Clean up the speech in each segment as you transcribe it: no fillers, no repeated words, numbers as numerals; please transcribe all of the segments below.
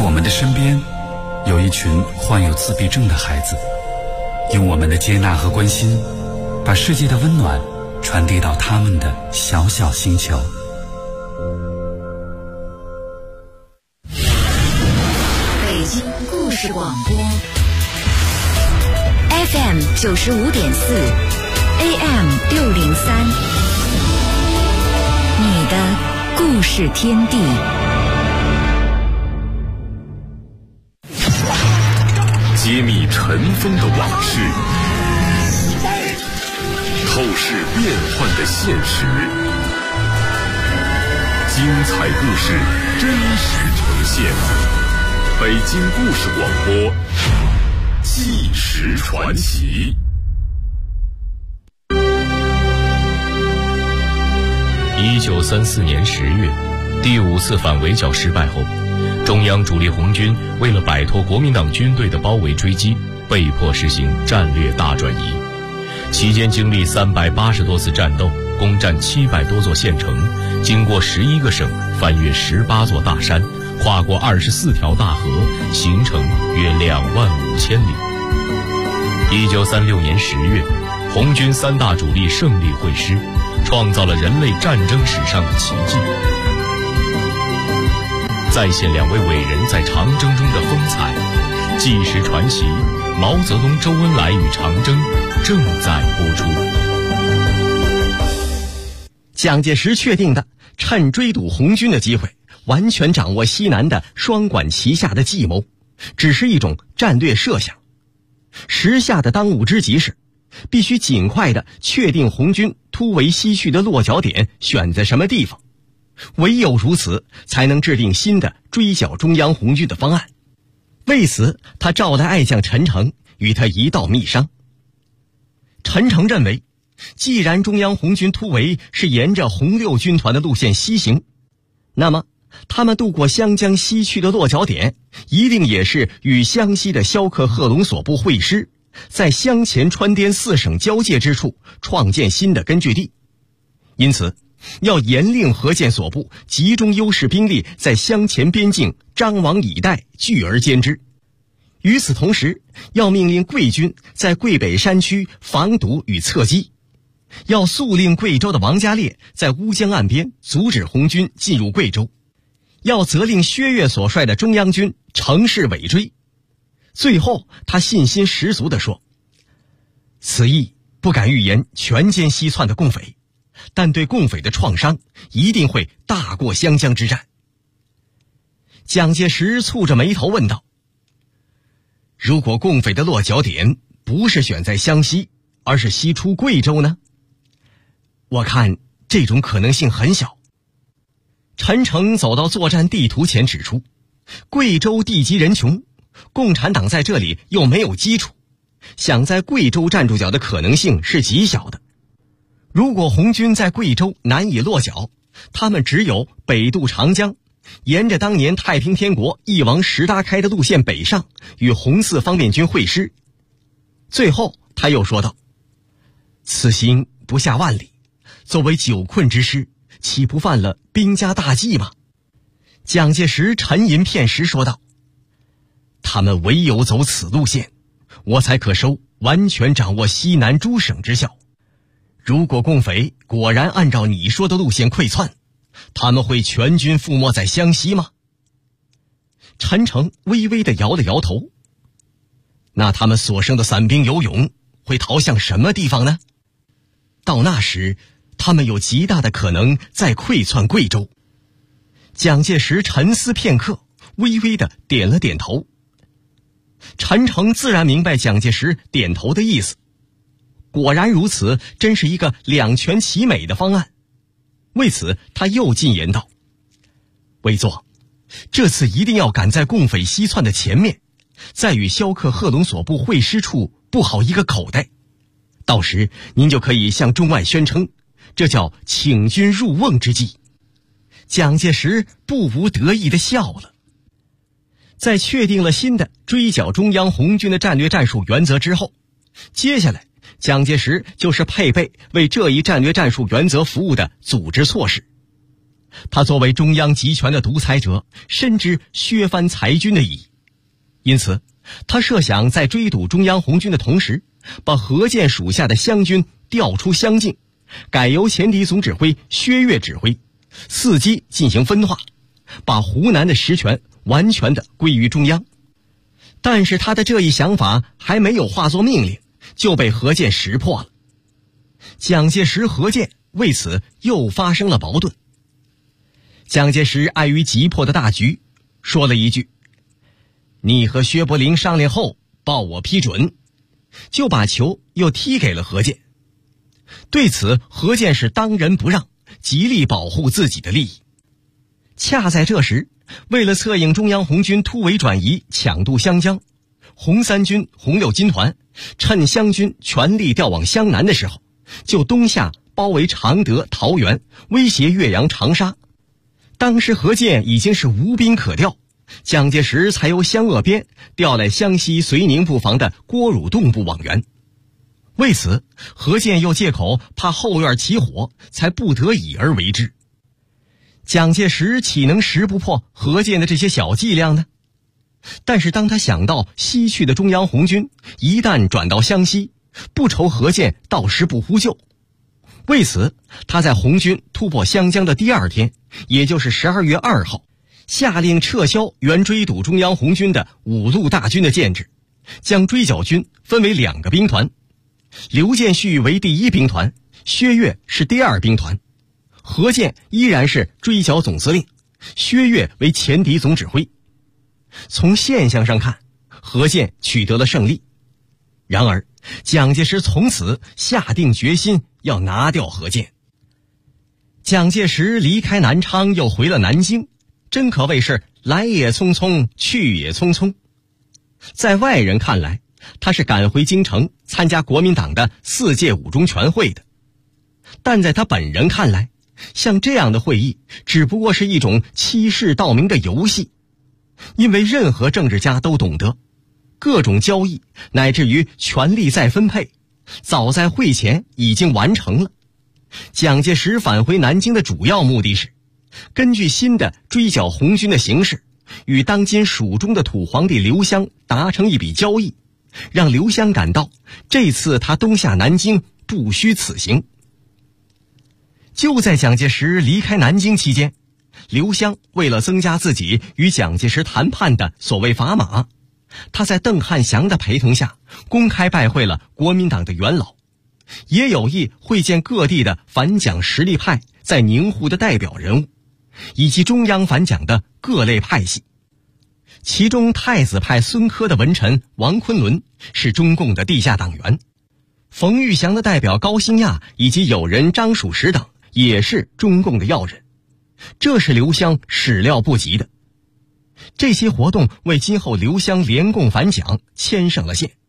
我们的身边有一群患有自闭症的孩子，用我们的接纳和关心，把世界的温暖传递到他们的小小星球。 北京故事广播 FM 95.4 AM 603，你的故事天地。 揭秘尘封的往事，透视变幻的现实，精彩故事真实呈现。北京故事广播，纪实传奇。 1934年10月，第5次反围剿失败后，中央主力红军为了摆脱国民党军队的包围追击，被迫实行战略大转移。期间经历380多次战斗，攻占700多座县城，经过11个省，翻越18座大山，跨过24条大河，行程约25000里。1936年10月，红军3大主力胜利会师，创造了人类战争史上的奇迹。再现2位伟人在长征中的风采，纪实传奇毛泽东、周恩来与长征正在播出。 蒋介石确定的趁追堵红军的机会，完全掌握西南的双管齐下的计谋，只是一种战略设想。时下的当务之急是，必须尽快地确定红军突围西去的落脚点选在什么地方。唯有如此，才能制定新的追剿中央红军的方案。为此，他召来爱将陈诚，与他一道密商。陈诚认为，既然中央红军突围是沿着红六军团的路线西行，那么他们渡过湘江西去的落脚点，一定也是与湘西的萧克贺龙所部会师，在湘黔川滇4省交界之处创建新的根据地。因此，要严令何键所部集中优势兵力在湘黔边境张王以待，聚而歼之。与此同时，要命令桂军在桂北山区防堵与侧击，要速令贵州的王家烈在乌江岸边阻止红军进入贵州，要责令薛岳所率的中央军乘势尾追。最后，他信心十足地说：“此役不敢预言全歼西窜的共匪，但对共匪的创伤一定会大过湘江之战。”蒋介石蹙着眉头问道：“如果共匪的落脚点不是选在湘西，而是西出贵州呢？”我看这种可能性很小。陈诚走到作战地图前指出，贵州地极人穷，共产党在这里又没有基础，想在贵州站住脚的可能性是极小的。如果红军在贵州难以落脚，他们只有北渡长江，沿着当年太平天国一王石达开的路线北上，与红四方面军会师。最后他又说道：“此行不下万里，作为久困之师，岂不犯了兵家大忌吗？”蒋介石沉吟片时说道：“他们唯有走此路线，我才可收完全掌握西南诸省之效。如果共匪果然按照你说的路线溃窜，他们会全军覆没在湘西吗？”陈诚微微地摇了摇头。那他们所剩的散兵游勇会逃向什么地方呢？到那时，他们有极大的可能再溃窜贵州。蒋介石沉思片刻，微微地点了点头。陈诚自然明白蒋介石点头的意思。果然如此，真是一个两全其美的方案。为此，他又进言道：“委座，这次一定要赶在共匪西窜的前面，在与萧克贺龙所部会师处布好一个口袋。到时您就可以向中外宣称，这叫请君入瓮之计。”蒋介石不无得意地笑了。在确定了新的追剿中央红军的战略战术原则之后，接下来蒋介石就是配备为这一战略战术原则服务的组织措施。 他作为中央集权的独裁者，深知削藩裁军的意义，因此他设想在追堵中央红军的同时，把何键属下的湘军调出湘境，改由前敌总指挥薛岳指挥，伺机进行分化，把湖南的实权完全的归于中央。但是他的这一想法还没有化作命令，就被何键识破了。蒋介石、何键为此又发生了矛盾。蒋介石碍于急迫的大局，说了一句：“你和薛伯龄商量后报我批准”，就把球又踢给了何键。对此，何键是当仁不让，极力保护自己的利益。恰在这时，为了策应中央红军突围转移，抢渡湘江，红三军、红六军团趁湘军全力调往湘南的时候，就东下包围常德、桃园，威胁岳阳、长沙。当时何键已经是无兵可调，蒋介石才由湘鄂边调来湘西绥宁布防的郭汝栋部往援。为此，何键又借口怕后院起火，才不得已而为之。蒋介石岂能识不破何键的这些小伎俩呢？但是当他想到西去的中央红军一旦转到湘西，不愁何键到时不呼救。为此，他在红军突破湘江的第二天，也就是12月2号，下令撤销原追堵中央红军的5路大军的建制，将追剿军分为2个兵团，刘建绪为第1兵团，薛岳是第2兵团，何键依然是追剿总司令，薛岳为前敌总指挥。从现象上看，何键取得了胜利。然而，蒋介石从此下定决心要拿掉何键。蒋介石离开南昌，又回了南京，真可谓是来也匆匆，去也匆匆。在外人看来，他是赶回京城参加国民党的4届五中全会的，但在他本人看来，像这样的会议只不过是一种欺世盗名的游戏。因为任何政治家都懂得，各种交易乃至于权力再分配，早在会前已经完成了。蒋介石返回南京的主要目的是根据新的追剿红军的形势，与当今蜀中的土皇帝刘湘达成一笔交易，让刘湘感到这次他东下南京不虚此行。就在蒋介石离开南京期间，刘湘为了增加自己与蒋介石谈判的所谓砝码，他在邓汉祥的陪同下公开拜会了国民党的元老，也有意会见各地的反蒋实力派在宁沪的代表人物，以及中央反蒋的各类派系。其中太子派孙科的文臣王昆仑是中共的地下党员，冯玉祥的代表高兴亚以及友人张曙实等也是中共的要人，这是刘湘始料不及的。这些活动为今后刘湘联共反蒋牵上了线。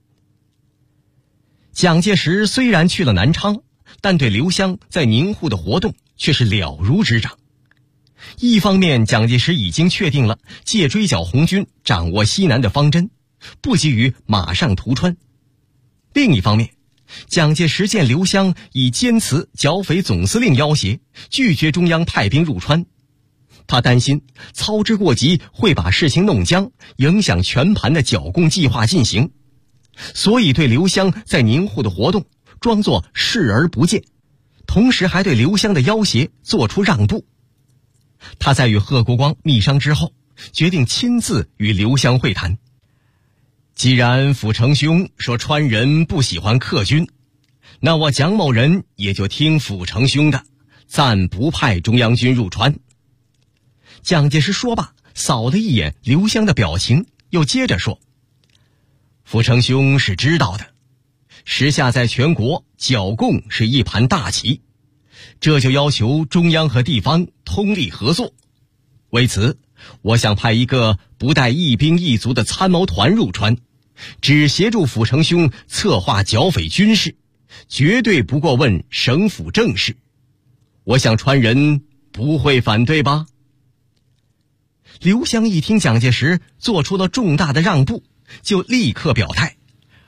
蒋介石虽然去了南昌，但对刘湘在宁沪的活动却是了如指掌。一方面，蒋介石已经确定了借追剿红军掌握西南的方针，不急于马上屠川；另一方面，蒋介石见刘湘以坚持剿匪总司令要挟，拒绝中央派兵入川，他担心操之过急会把事情弄僵，影响全盘的剿共计划进行，所以对刘湘在宁沪的活动装作视而不见，同时还对刘湘的要挟做出让步。他在与贺国光密商之后，决定亲自与刘湘会谈。既然辅成兄说川人不喜欢客军，那我蒋某人也就听辅成兄的，暂不派中央军入川。蒋介石说罢，扫了一眼刘湘的表情，又接着说：辅成兄是知道的，时下在全国剿共是一盘大棋，这就要求中央和地方通力合作。为此，我想派一个不带一兵一卒的参谋团入川，只协助辅成兄策划剿匪军事，绝对不过问省府政事。我想川人不会反对吧？刘湘一听蒋介石做出了重大的让步，就立刻表态：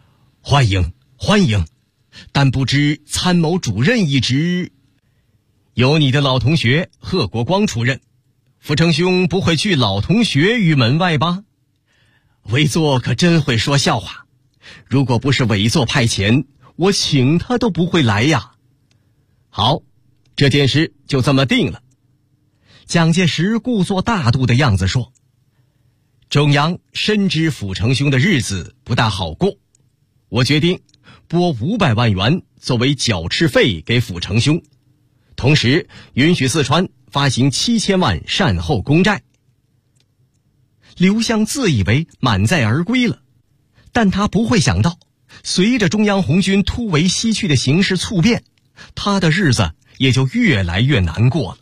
欢迎欢迎，但不知参谋主任一职。 有你的老同学贺国光出任，傅成兄不会拒老同学于门外吧？委座可真会说笑话，如果不是委座派遣，我请他都不会来呀。好，这件事就这么定了。蒋介石故作大度的样子说，中央深知傅成兄的日子不大好过，我决定拨500万元作为缴斥费给傅成兄，同时允许四川发行7000万善后公债。刘湘自以为满载而归了，但他不会想到，随着中央红军突围西去的形势猝变，他的日子也就越来越难过了。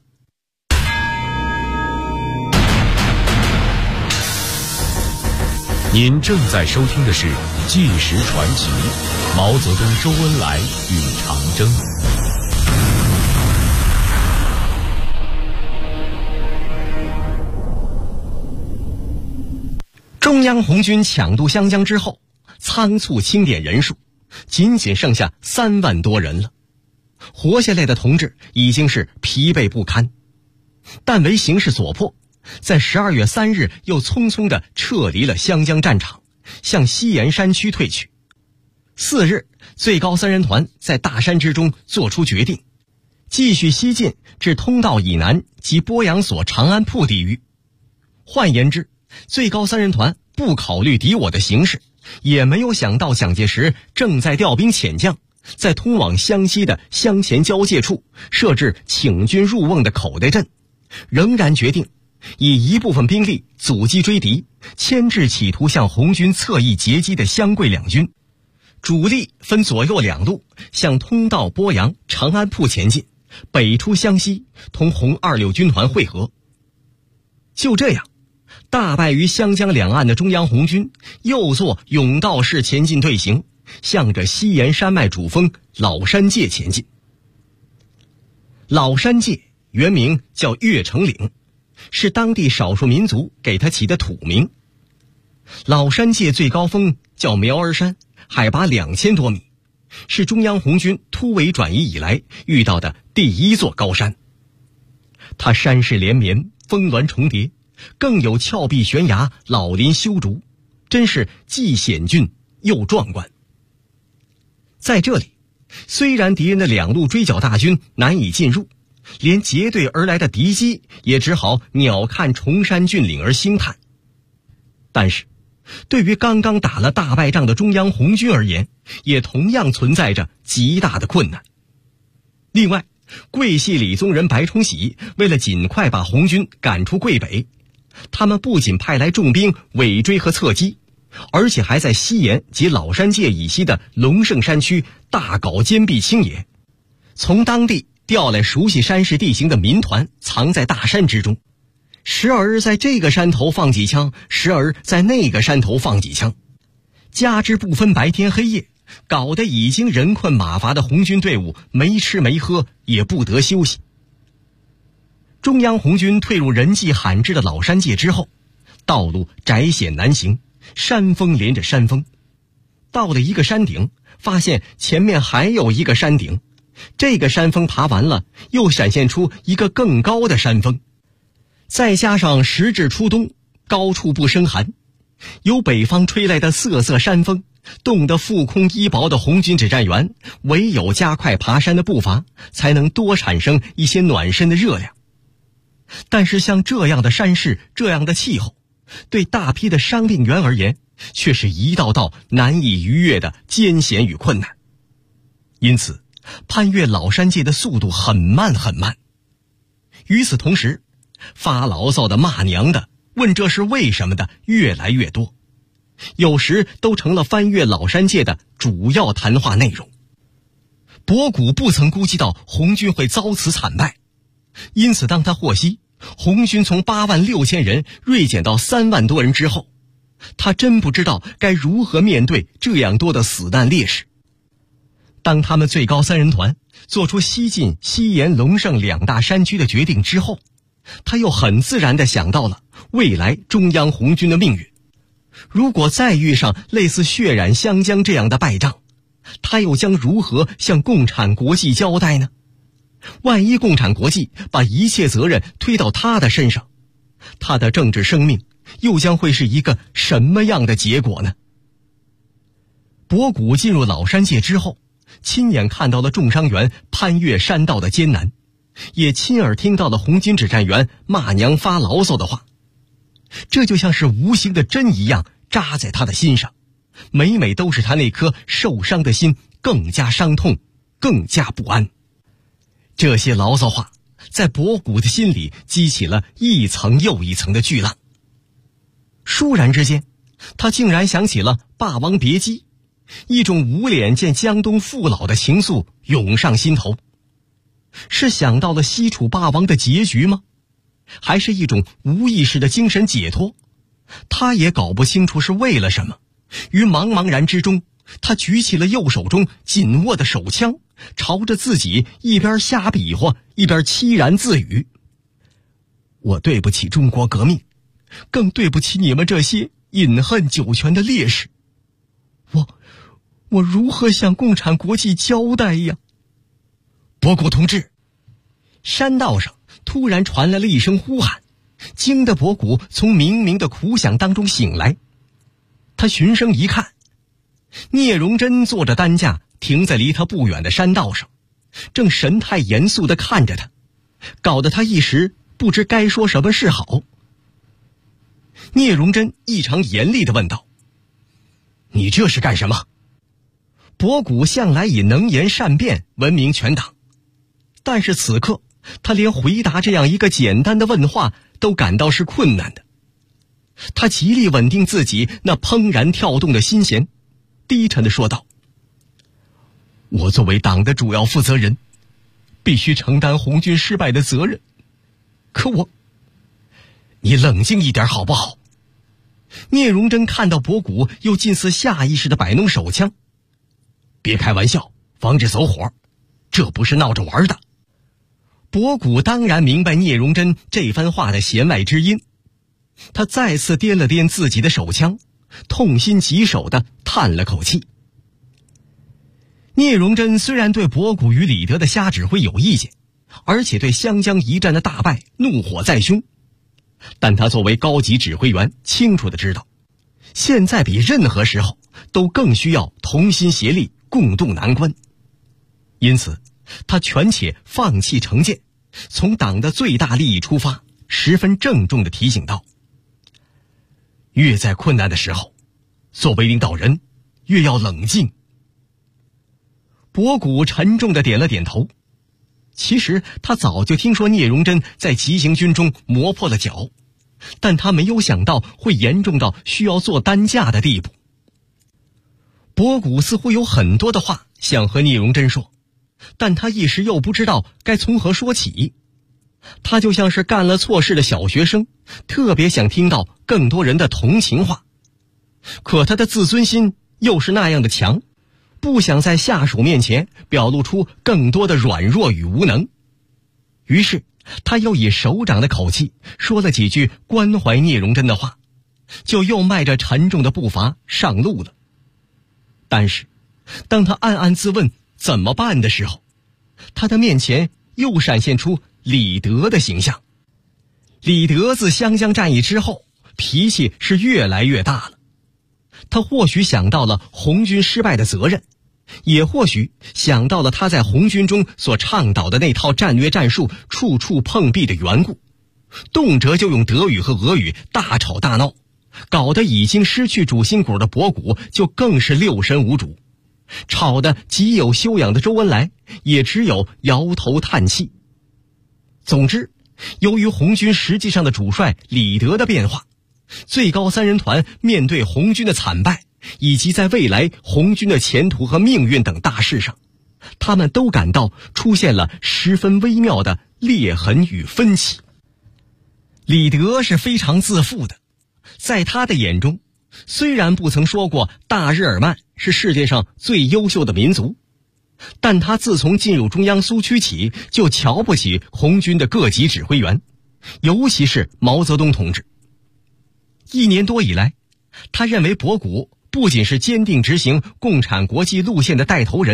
您正在收听的是《纪实传奇》，毛泽东、周恩来与长征。 中央红军抢渡湘江之后，仓促清点人数，仅仅剩下3万多人了。活下来的同志已经是疲惫不堪，但为形势所迫，在12月3日又匆匆地撤离了湘江战场，向西岩山区退去。4日，最高3人团在大山之中作出决定，继续西进至通道以南及鄱阳所长安铺地域。换言之，最高3人团不考虑敌我的形势，也没有想到蒋介石正在调兵遣将，在通往湘西的湘黔交界处设置请军入瓮的口袋阵，仍然决定以一部分兵力阻击追敌，牵制企图向红军侧翼截击的湘桂两军。主力分左右2路向通道鄱阳、长安铺前进，北出湘西，同红26军团会合。就这样，大败于湘江两岸的中央红军又作甬道式前进队形，向着西岩山脉主峰老山界前进。老山界原名叫岳城岭，是当地少数民族给他起的土名。老山界最高峰叫苗儿山，海拔2000多米，是中央红军突围转移以来遇到的第一座高山。它山势连绵，峰峦重叠，更有峭壁悬崖、老林修竹，真是既险峻又壮观。在这里，虽然敌人的2路追剿大军难以进入，连结队而来的敌机也只好鸟瞰崇山峻岭而兴叹，但是对于刚刚打了大败仗的中央红军而言，也同样存在着极大的困难。另外，桂系理宗人白崇禧为了尽快把红军赶出桂北，他们不仅派来重兵尾追和侧击，而且还在西岩及老山界以西的龙胜山区大搞坚壁清野，从当地调来熟悉山势地形的民团藏在大山之中，时而在这个山头放几枪，时而在那个山头放几枪，加之不分白天黑夜，搞得已经人困马乏的红军队伍没吃没喝，也不得休息。中央红军退入人迹罕至的老山界之后，道路窄险难行，山峰连着山峰。到了一个山顶，发现前面还有一个山顶，这个山峰爬完了，又闪现出一个更高的山峰。再加上时至初冬，高处不胜寒，由北方吹来的瑟瑟山风，冻得腹空衣薄的红军指战员唯有加快爬山的步伐，才能多产生一些暖身的热量。但是像这样的山势，这样的气候，对大批的伤病员而言，却是一道道难以逾越的艰险与困难。因此，攀越老山界的速度很慢很慢。与此同时，发牢骚的、骂娘的、问这是为什么的越来越多，有时都成了翻越老山界的主要谈话内容。博古不曾估计到红军会遭此惨败，因此当他获悉红军从86000人锐减到3万多人之后，他真不知道该如何面对这样多的死难烈士。当他们最高3人团做出西进西岩、龙胜2大山区的决定之后，他又很自然地想到了未来中央红军的命运。如果再遇上类似血染湘江这样的败仗，他又将如何向共产国际交代呢？ 万一共产国际把一切责任推到他的身上，他的政治生命又将会是一个什么样的结果呢？博古进入老山界之后，亲眼看到了重伤员攀越山道的艰难，也亲耳听到了红军指战员骂娘发牢骚的话，这就像是无形的针一样扎在他的心上，每每都使他那颗受伤的心更加伤痛，更加不安。这些牢骚话在博古的心里激起了一层又一层的巨浪。倏然之间，他竟然想起了《霸王别姬》，一种无脸见江东父老的情愫涌上心头。是想到了西楚霸王的结局吗？还是一种无意识的精神解脱？他也搞不清楚是为了什么。于茫茫然之中，他举起了右手中紧握的手枪，朝着自己一边瞎比划，一边凄然自语：我对不起中国革命，更对不起你们这些饮恨九泉的烈士。我如何向共产国际交代呀？博古同志！山道上突然传来了一声呼喊，惊得博古从冥冥的苦想当中醒来。他循声一看，聂荣臻坐着担架停在离他不远的山道上，正神态严肃地看着他，搞得他一时不知该说什么是好。聂荣臻异常严厉地问道：你这是干什么？博古向来以能言善辩闻名全党，但是此刻他连回答这样一个简单的问话都感到是困难的。他极力稳定自己那怦然跳动的心弦，低沉地说道：我作为党的主要负责人，必须承担红军失败的责任。可你冷静一点好不好？聂荣臻看到博古又近似下意识地摆弄手枪，别开玩笑，防止走火，这不是闹着玩的。博古当然明白聂荣臻这番话的弦外之音，他再次掂了掂自己的手枪，痛心疾首地叹了口气。聂荣臻虽然对博古与李德的瞎指挥有意见，而且对湘江一战的大败怒火在胸，但他作为高级指挥员，清楚地知道，现在比任何时候都更需要同心协力，共度难关。因此他权且放弃成见，从党的最大利益出发，十分郑重地提醒道：越在困难的时候，作为领导人越要冷静。博古沉重地点了点头。其实他早就听说聂荣臻在急行军中磨破了脚，但他没有想到会严重到需要坐担架的地步。博古似乎有很多的话想和聂荣臻说，但他一时又不知道该从何说起。他就像是干了错事的小学生，特别想听到更多人的同情话，可他的自尊心又是那样的强，不想在下属面前表露出更多的软弱与无能。于是他又以首长的口气说了几句关怀聂荣臻的话，就又迈着沉重的步伐上路了。但是当他暗暗自问怎么办的时候，他的面前又闪现出李德的形象。李德自湘江战役之后，脾气是越来越大了。他或许想到了红军失败的责任，也或许想到了他在红军中所倡导的那套战略战术处处碰壁的缘故，动辄就用德语和俄语大吵大闹，搞得已经失去主心骨的博古就更是六神无主，吵得极有修养的周恩来也只有摇头叹气。总之，由于红军实际上的主帅李德的变化，最高三人团面对红军的惨败，以及在未来红军的前途和命运等大事上，他们都感到出现了十分微妙的裂痕与分歧。李德是非常自负的，在他的眼中，虽然不曾说过大日耳曼是世界上最优秀的民族，但他自从进入中央苏区起，就瞧不起红军的各级指挥员，尤其是毛泽东同志。1年多以来，他认为博古不仅是坚定执行共产国际路线的带头人，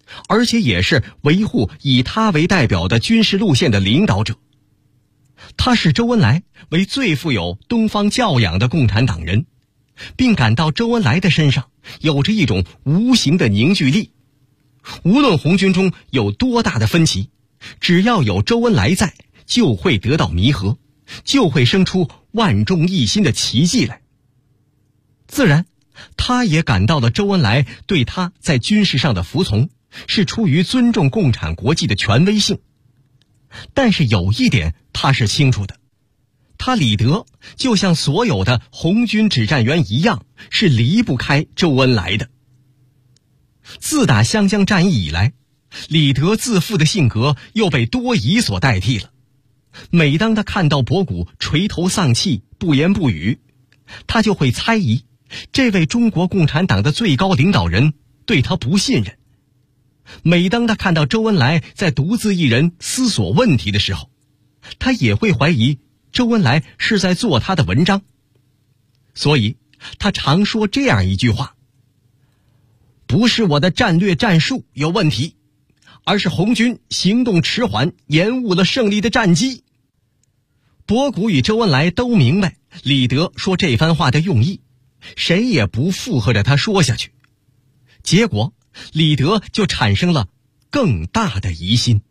而且也是维护以他为代表的军事路线的领导者。他视周恩来为最富有东方教养的共产党人，并感到周恩来的身上有着一种无形的凝聚力。无论红军中有多大的分歧，只要有周恩来在，就会得到弥合，就会生出万众一心的奇迹来。自然，他也感到了周恩来对他在军事上的服从是出于尊重共产国际的权威性。但是有一点他是清楚的，他李德就像所有的红军指战员一样，是离不开周恩来的。自打湘江战役以来，李德自负的性格又被多疑所代替了。每当他看到博古垂头丧气，不言不语，他就会猜疑这位中国共产党的最高领导人对他不信任。每当他看到周恩来在独自一人思索问题的时候，他也会怀疑周恩来是在做他的文章。所以他常说这样一句话：不是我的战略战术有问题，而是红军行动迟缓，延误了胜利的战机。博古与周恩来都明白李德说这番话的用意，谁也不附和着他说下去。结果李德就产生了更大的疑心。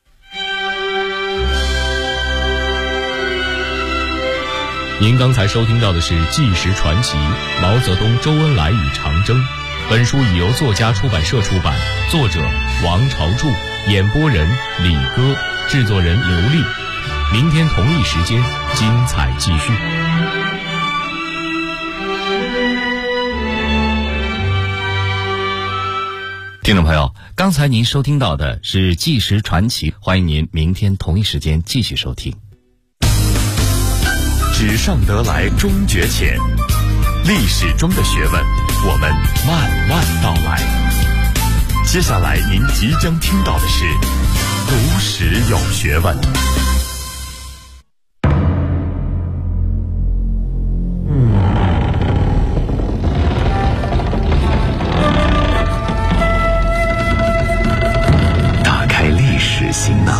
您刚才收听到的是《纪实传奇：毛泽东、周恩来与长征》。本书已由作家出版社出版，作者王朝柱，演播人李戈，制作人刘丽。明天同一时间，精彩继续。 听众朋友，刚才您收听到的是《纪实传奇》，欢迎您明天同一时间继续收听。 纸上得来终觉浅，历史中的学问，我们慢慢道来。接下来您即将听到的是读史有学问。 打开历史行囊，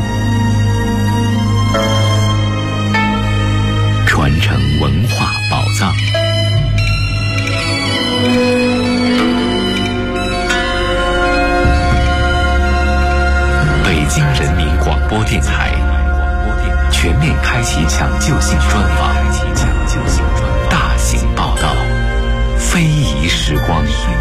传承文化宝藏。北京人民广播电台全面开启抢救性专访，大型报道，非遗时光。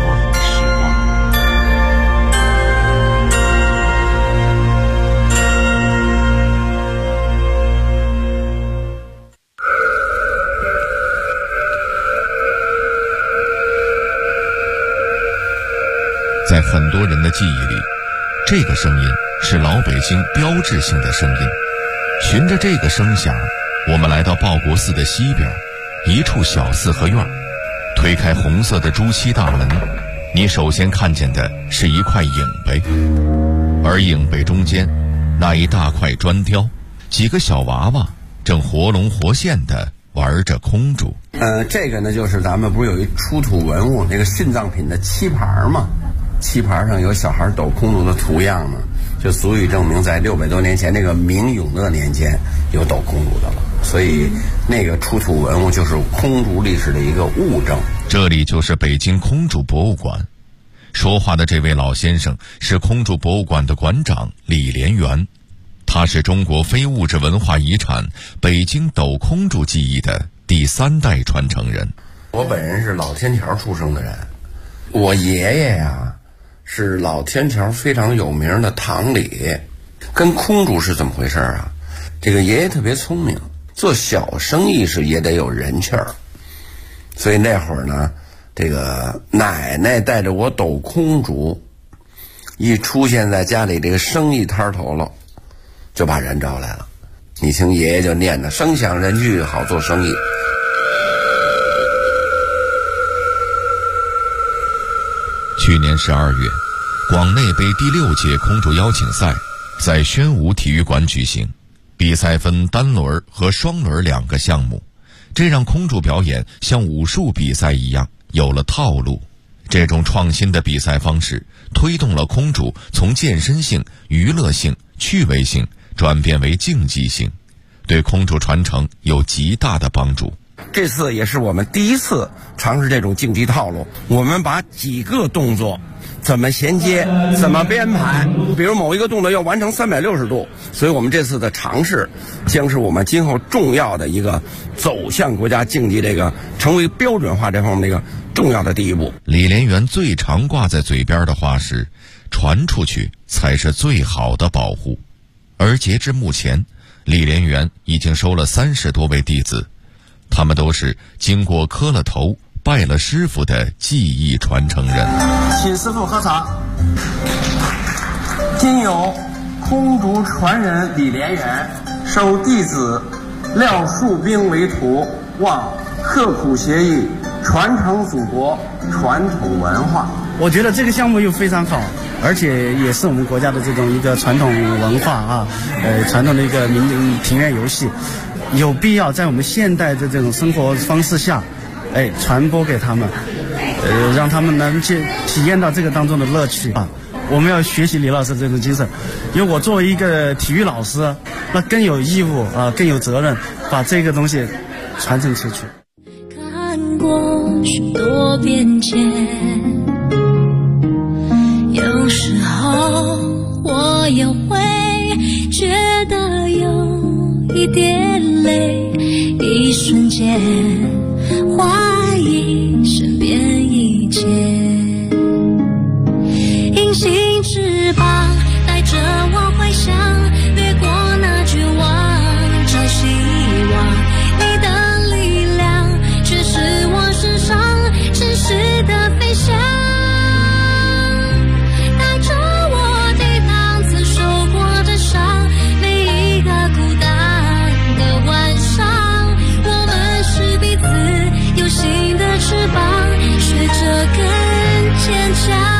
在很多人的记忆里，这个声音是老北京标志性的声音。循着这个声响，我们来到报国寺的西边一处小四合院，推开红色的朱漆大门，你首先看见的是一块影碑，而影碑中间那一大块砖雕，几个小娃娃正活龙活现地玩着空竹。 这个呢，就是咱们不是有一出土文物那个殉葬品的漆盘吗？漆盘上有小孩抖空竹的图样呢，就足以证明在600多年前那个明永乐年间有抖空竹的了。所以那个出土文物就是空竹历史的一个物证。 这里就是北京空竹博物馆。说话的这位老先生是空竹博物馆的馆长李连元，他是中国非物质文化遗产北京抖空竹技艺的第3代传承人。 我本人是老天桥出生的人，我爷爷呀是老天桥非常有名的堂里。跟空竹是怎么回事啊？这个爷爷特别聪明，做小生意是也得有人气儿，所以那会儿呢，这个奶奶带着我抖空竹，一出现在家里这个生意摊头了，就把人招来了。你听爷爷就念的声响人聚，好做生意。 去年12月，广内杯第6届空竹邀请赛在宣武体育馆举行，比赛分单轮和双轮2个项目，这让空竹表演像武术比赛一样有了套路。 这种创新的比赛方式推动了空竹从健身性、娱乐性、趣味性转变为竞技性，对空竹传承有极大的帮助。 这次也是我们第一次尝试这种竞技套路，我们把几个动作怎么衔接，怎么编排，比如某一个动作要完成360度，所以我们这次的尝试将是我们今后重要的一个走向国家竞技这个成为标准化这方面的一个重要的第一步。 李连元最常挂在嘴边的话是，传出去才是最好的保护。而截至目前，李连元已经收了30多位弟子，他们都是经过磕了头拜了师傅的技艺传承人。 请师傅喝茶。今有空竹传人李连元收弟子廖树兵为徒，望刻苦协议，传承祖国传统文化。 我觉得这个项目又非常好，而且也是我们国家的这种一个传统文化啊，传统的一个庭院游戏，有必要在我们现代的这种生活方式下，传播给他们，让他们能去体验到这个当中的乐趣啊。我们要学习李老师这种精神，因为我作为一个体育老师，那更有义务啊，更有责任把这个东西传承出去。 看过许多变迁，有时候我也会觉得有一点累，一瞬间怀疑身边一切。隐形翅膀带着我回想，掠过那绝望，找希望。你的力量却是我身上真实的飞翔，带着我抵挡曾受过的伤，每一个孤单的晚上，我们是彼此有新的翅膀，学着更坚强。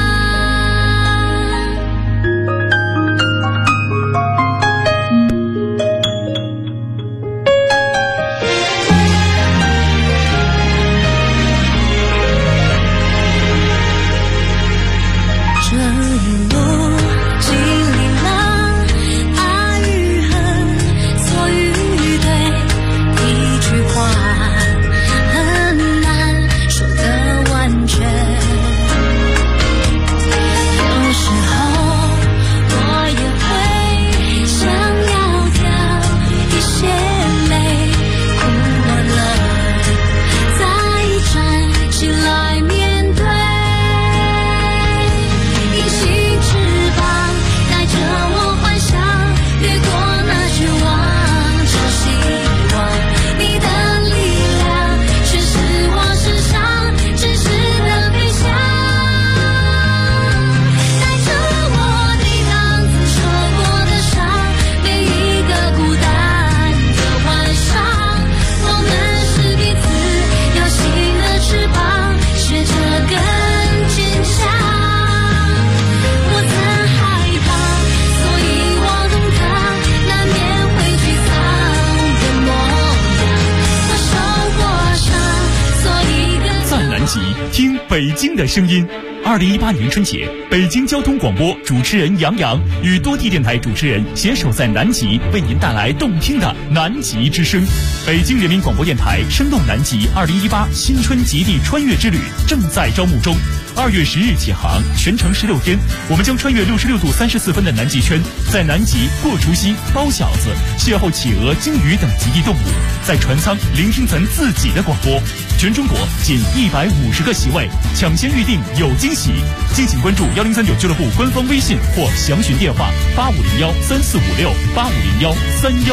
听北京的声音。2018年春节，北京交通广播主持人杨洋与多地电台主持人携手在南极，为您带来动听的南极之声。北京人民广播电台生动南极2018新春极地穿越之旅正在招募中。2月10日起航，全程16天，我们将穿越66度34分的南极圈，在南极过除夕、包饺子，邂逅企鹅、鲸鱼等极地动物，在船舱聆听咱自己的广播。全中国仅150个席位，抢先预定有惊喜。敬请关注1039俱乐部官方微信或详询电话85013456850131。